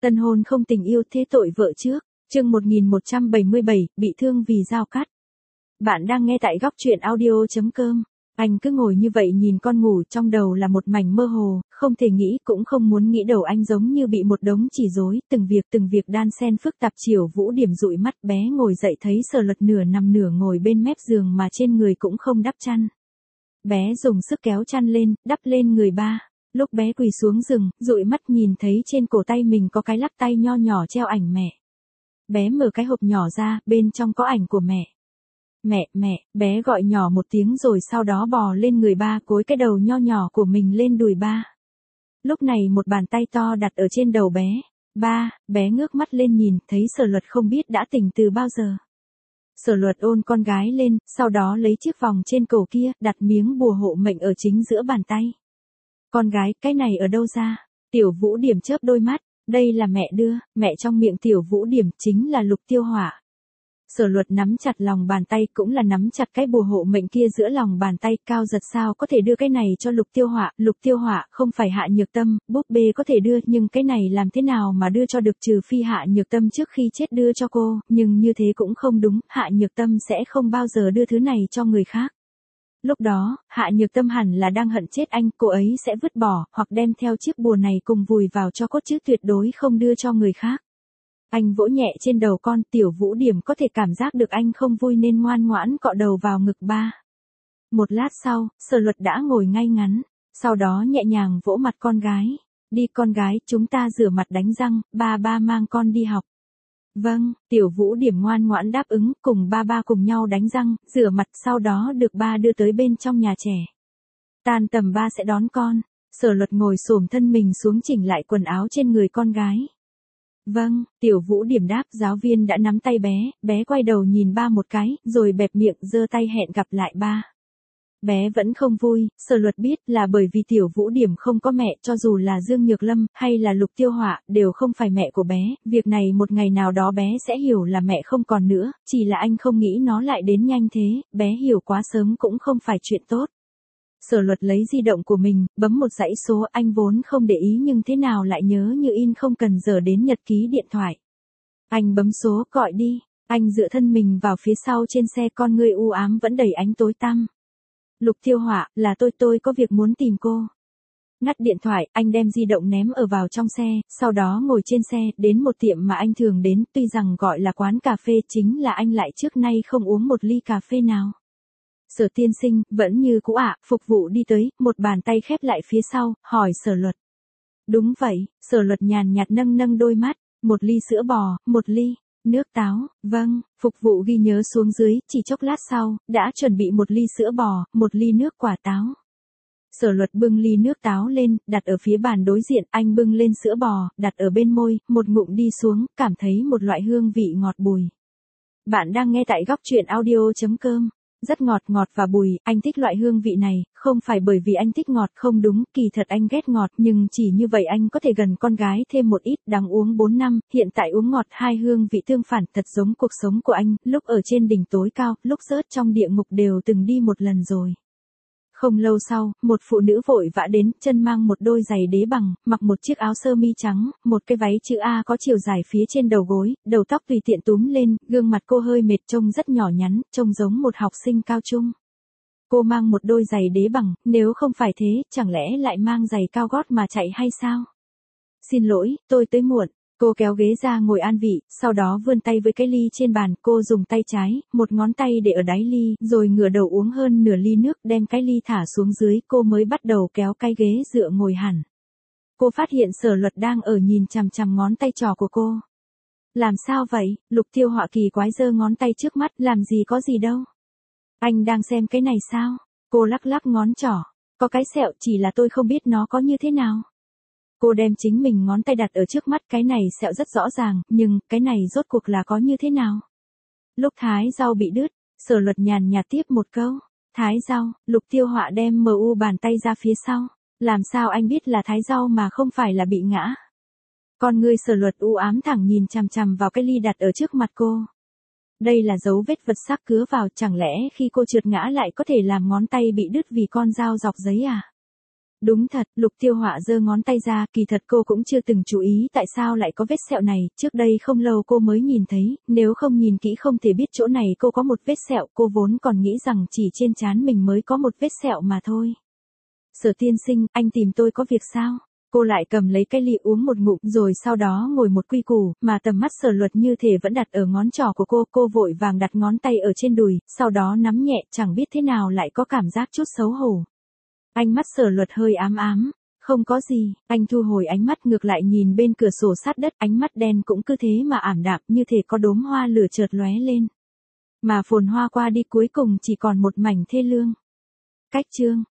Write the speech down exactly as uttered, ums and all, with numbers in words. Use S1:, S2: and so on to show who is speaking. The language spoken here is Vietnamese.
S1: Tân hôn không tình yêu thế tội vợ trước. Chương một nghìn một trăm bảy mươi bảy, bị thương vì dao cắt. Bạn đang nghe tại góc truyện audio chấm com. Anh cứ ngồi như vậy nhìn con ngủ, trong đầu là một mảnh mơ hồ, không thể nghĩ cũng không muốn nghĩ, đầu anh giống như bị một đống chỉ rối, từng việc từng việc đan xen phức tạp. Chiều Vũ Điểm dụi mắt, bé ngồi dậy thấy Sở Luật nửa nằm nửa ngồi bên mép giường mà trên người cũng không đắp chăn. Bé dùng sức kéo chăn lên, đắp lên người ba. Lúc bé quỳ xuống giường, dụi mắt nhìn thấy trên cổ tay mình có cái lắc tay nho nhỏ treo ảnh mẹ. Bé mở cái hộp nhỏ ra, bên trong có ảnh của mẹ. Mẹ, mẹ, bé gọi nhỏ một tiếng rồi sau đó bò lên người ba, cối cái đầu nho nhỏ của mình lên đùi ba. Lúc này một bàn tay to đặt ở trên đầu bé. Ba, bé ngước mắt lên nhìn, thấy Sở Luật không biết đã tỉnh từ bao giờ. Sở Luật ôn con gái lên, sau đó lấy chiếc vòng trên cổ kia, đặt miếng bùa hộ mệnh ở chính giữa bàn tay. Con gái, cái này ở đâu ra? Tiểu Vũ Điểm chớp đôi mắt. Đây là mẹ đưa, mẹ trong miệng Tiểu Vũ Điểm chính là Lục Tiêu Hỏa. Sở Luật nắm chặt lòng bàn tay, cũng là nắm chặt cái bùa hộ mệnh kia giữa lòng bàn tay. Cao Giật sao có thể đưa cái này cho Lục Tiêu Hỏa? Lục Tiêu Hỏa không phải Hạ Nhược Tâm, búp bê có thể đưa, nhưng cái này làm thế nào mà đưa cho được, trừ phi Hạ Nhược Tâm trước khi chết đưa cho cô, nhưng như thế cũng không đúng, Hạ Nhược Tâm sẽ không bao giờ đưa thứ này cho người khác. Lúc đó, Hạ Nhược Tâm hẳn là đang hận chết anh, cô ấy sẽ vứt bỏ, hoặc đem theo chiếc bùa này cùng vùi vào cho cốt chứ tuyệt đối không đưa cho người khác. Anh vỗ nhẹ trên đầu con, Tiểu Vũ Điểm có thể cảm giác được anh không vui nên ngoan ngoãn cọ đầu vào ngực ba. Một lát sau, Sở Luật đã ngồi ngay ngắn, sau đó nhẹ nhàng vỗ mặt con gái. Đi con gái, chúng ta rửa mặt đánh răng, ba ba mang con đi học. Vâng, Tiểu Vũ Điểm ngoan ngoãn đáp ứng, cùng ba ba cùng nhau đánh răng, rửa mặt, sau đó được ba đưa tới bên trong nhà trẻ. Tan tầm ba sẽ đón con. Sở Luật ngồi xổm thân mình xuống chỉnh lại quần áo trên người con gái. Vâng, Tiểu Vũ Điểm đáp. Giáo viên đã nắm tay bé, bé quay đầu nhìn ba một cái, rồi bẹp miệng giơ tay hẹn gặp lại ba. Bé vẫn không vui, Sở Luật biết là bởi vì Tiểu Vũ Điểm không có mẹ, cho dù là Dương Nhược Lâm, hay là Lục Tiêu Hỏa, đều không phải mẹ của bé, việc này một ngày nào đó bé sẽ hiểu là mẹ không còn nữa, chỉ là anh không nghĩ nó lại đến nhanh thế, bé hiểu quá sớm cũng không phải chuyện tốt. Sở Luật lấy di động của mình, bấm một dãy số, anh vốn không để ý nhưng thế nào lại nhớ như in không cần giờ đến nhật ký điện thoại. Anh bấm số, gọi đi, anh dựa thân mình vào phía sau trên xe, con ngươi u ám vẫn đầy ánh tối tăm. Lục Tiêu Hỏa, là tôi, tôi có việc muốn tìm cô. Ngắt điện thoại, anh đem di động ném ở vào trong xe, sau đó ngồi trên xe, đến một tiệm mà anh thường đến, tuy rằng gọi là quán cà phê, chính là anh lại trước nay không uống một ly cà phê nào. Sở tiên sinh, vẫn như cũ ạ, phục vụ đi tới, một bàn tay khép lại phía sau, hỏi Sở Luật. Đúng vậy, Sở Luật nhàn nhạt nâng nâng đôi mắt, một ly sữa bò, một ly. Nước táo, vâng, phục vụ ghi nhớ xuống dưới, chỉ chốc lát sau, đã chuẩn bị một ly sữa bò, một ly nước quả táo. Sở Luật bưng ly nước táo lên, đặt ở phía bàn đối diện, anh bưng lên sữa bò, đặt ở bên môi, một ngụm đi xuống, cảm thấy một loại hương vị ngọt bùi. Bạn đang nghe tại góc truyện audio chấm com. Rất ngọt, ngọt và bùi, anh thích loại hương vị này, không phải bởi vì anh thích ngọt không đúng, kỳ thật anh ghét ngọt, nhưng chỉ như vậy anh có thể gần con gái thêm một ít, đáng uống bốn năm, hiện tại uống ngọt, hai hương vị tương phản, thật giống cuộc sống của anh, lúc ở trên đỉnh tối cao, lúc rớt trong địa ngục đều từng đi một lần rồi. Không lâu sau, một phụ nữ vội vã đến, chân mang một đôi giày đế bằng, mặc một chiếc áo sơ mi trắng, một cái váy chữ A có chiều dài phía trên đầu gối, đầu tóc tùy tiện túm lên, gương mặt cô hơi mệt, trông rất nhỏ nhắn, trông giống một học sinh cao trung. Cô mang một đôi giày đế bằng, nếu không phải thế, chẳng lẽ lại mang giày cao gót mà chạy hay sao? Xin lỗi, tôi tới muộn. Cô kéo ghế ra ngồi an vị, sau đó vươn tay với cái ly trên bàn, cô dùng tay trái, một ngón tay để ở đáy ly, rồi ngửa đầu uống hơn nửa ly nước, đem cái ly thả xuống dưới, cô mới bắt đầu kéo cái ghế dựa ngồi hẳn. Cô phát hiện Sở Luật đang ở nhìn chằm chằm ngón tay trỏ của cô. Làm sao vậy? Lục Tiêu Hỏa kỳ quái giơ ngón tay trước mắt, làm gì có gì đâu. Anh đang xem cái này sao? Cô lắc lắc ngón trỏ. Có cái sẹo, chỉ là tôi không biết nó có như thế nào. Cô đem chính mình ngón tay đặt ở trước mắt, cái này sẹo rất rõ ràng, nhưng, cái này rốt cuộc là có như thế nào? Lúc thái rau bị đứt, Sở Luật nhàn nhạt tiếp một câu. Thái rau, Lục Tiêu Hỏa đem mu bàn tay ra phía sau. Làm sao anh biết là thái rau mà không phải là bị ngã? Con ngươi Sở Luật u ám thẳng nhìn chằm chằm vào cái ly đặt ở trước mặt cô. Đây là dấu vết vật sắc cứa vào, chẳng lẽ khi cô trượt ngã lại có thể làm ngón tay bị đứt vì con dao dọc giấy à? Đúng thật, Lục Tiêu Họa giơ ngón tay ra, kỳ thật cô cũng chưa từng chú ý tại sao lại có vết sẹo này, trước đây không lâu cô mới nhìn thấy, nếu không nhìn kỹ không thể biết chỗ này cô có một vết sẹo, cô vốn còn nghĩ rằng chỉ trên trán mình mới có một vết sẹo mà thôi. Sở tiên sinh, anh tìm tôi có việc sao? Cô lại cầm lấy cái ly uống một ngụm rồi sau đó ngồi một quy củ, mà tầm mắt Sở Luật như thể vẫn đặt ở ngón trỏ của cô, cô vội vàng đặt ngón tay ở trên đùi, sau đó nắm nhẹ, chẳng biết thế nào lại có cảm giác chút xấu hổ. Ánh mắt Sở Luật hơi ám ám, không có gì, anh thu hồi ánh mắt ngược lại nhìn bên cửa sổ sát đất, ánh mắt đen cũng cứ thế mà ảm đạm như thể có đốm hoa lửa chợt lóe lên. Mà phồn hoa qua đi cuối cùng chỉ còn một mảnh thê lương. Cách chương